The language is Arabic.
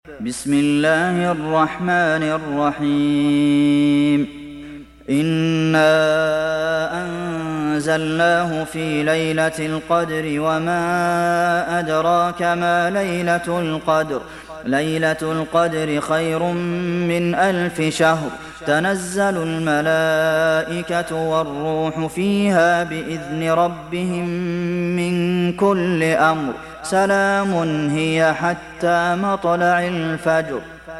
بسم الله الرحمن الرحيم إنا أنزلناه في ليلة القدر وما أدراك ما ليلة القدر ليلة القدر خير من 1000 شهر تنزل الملائكة والروح فيها بإذن ربهم من كل أمر سلام هي حتى مطلع الفجر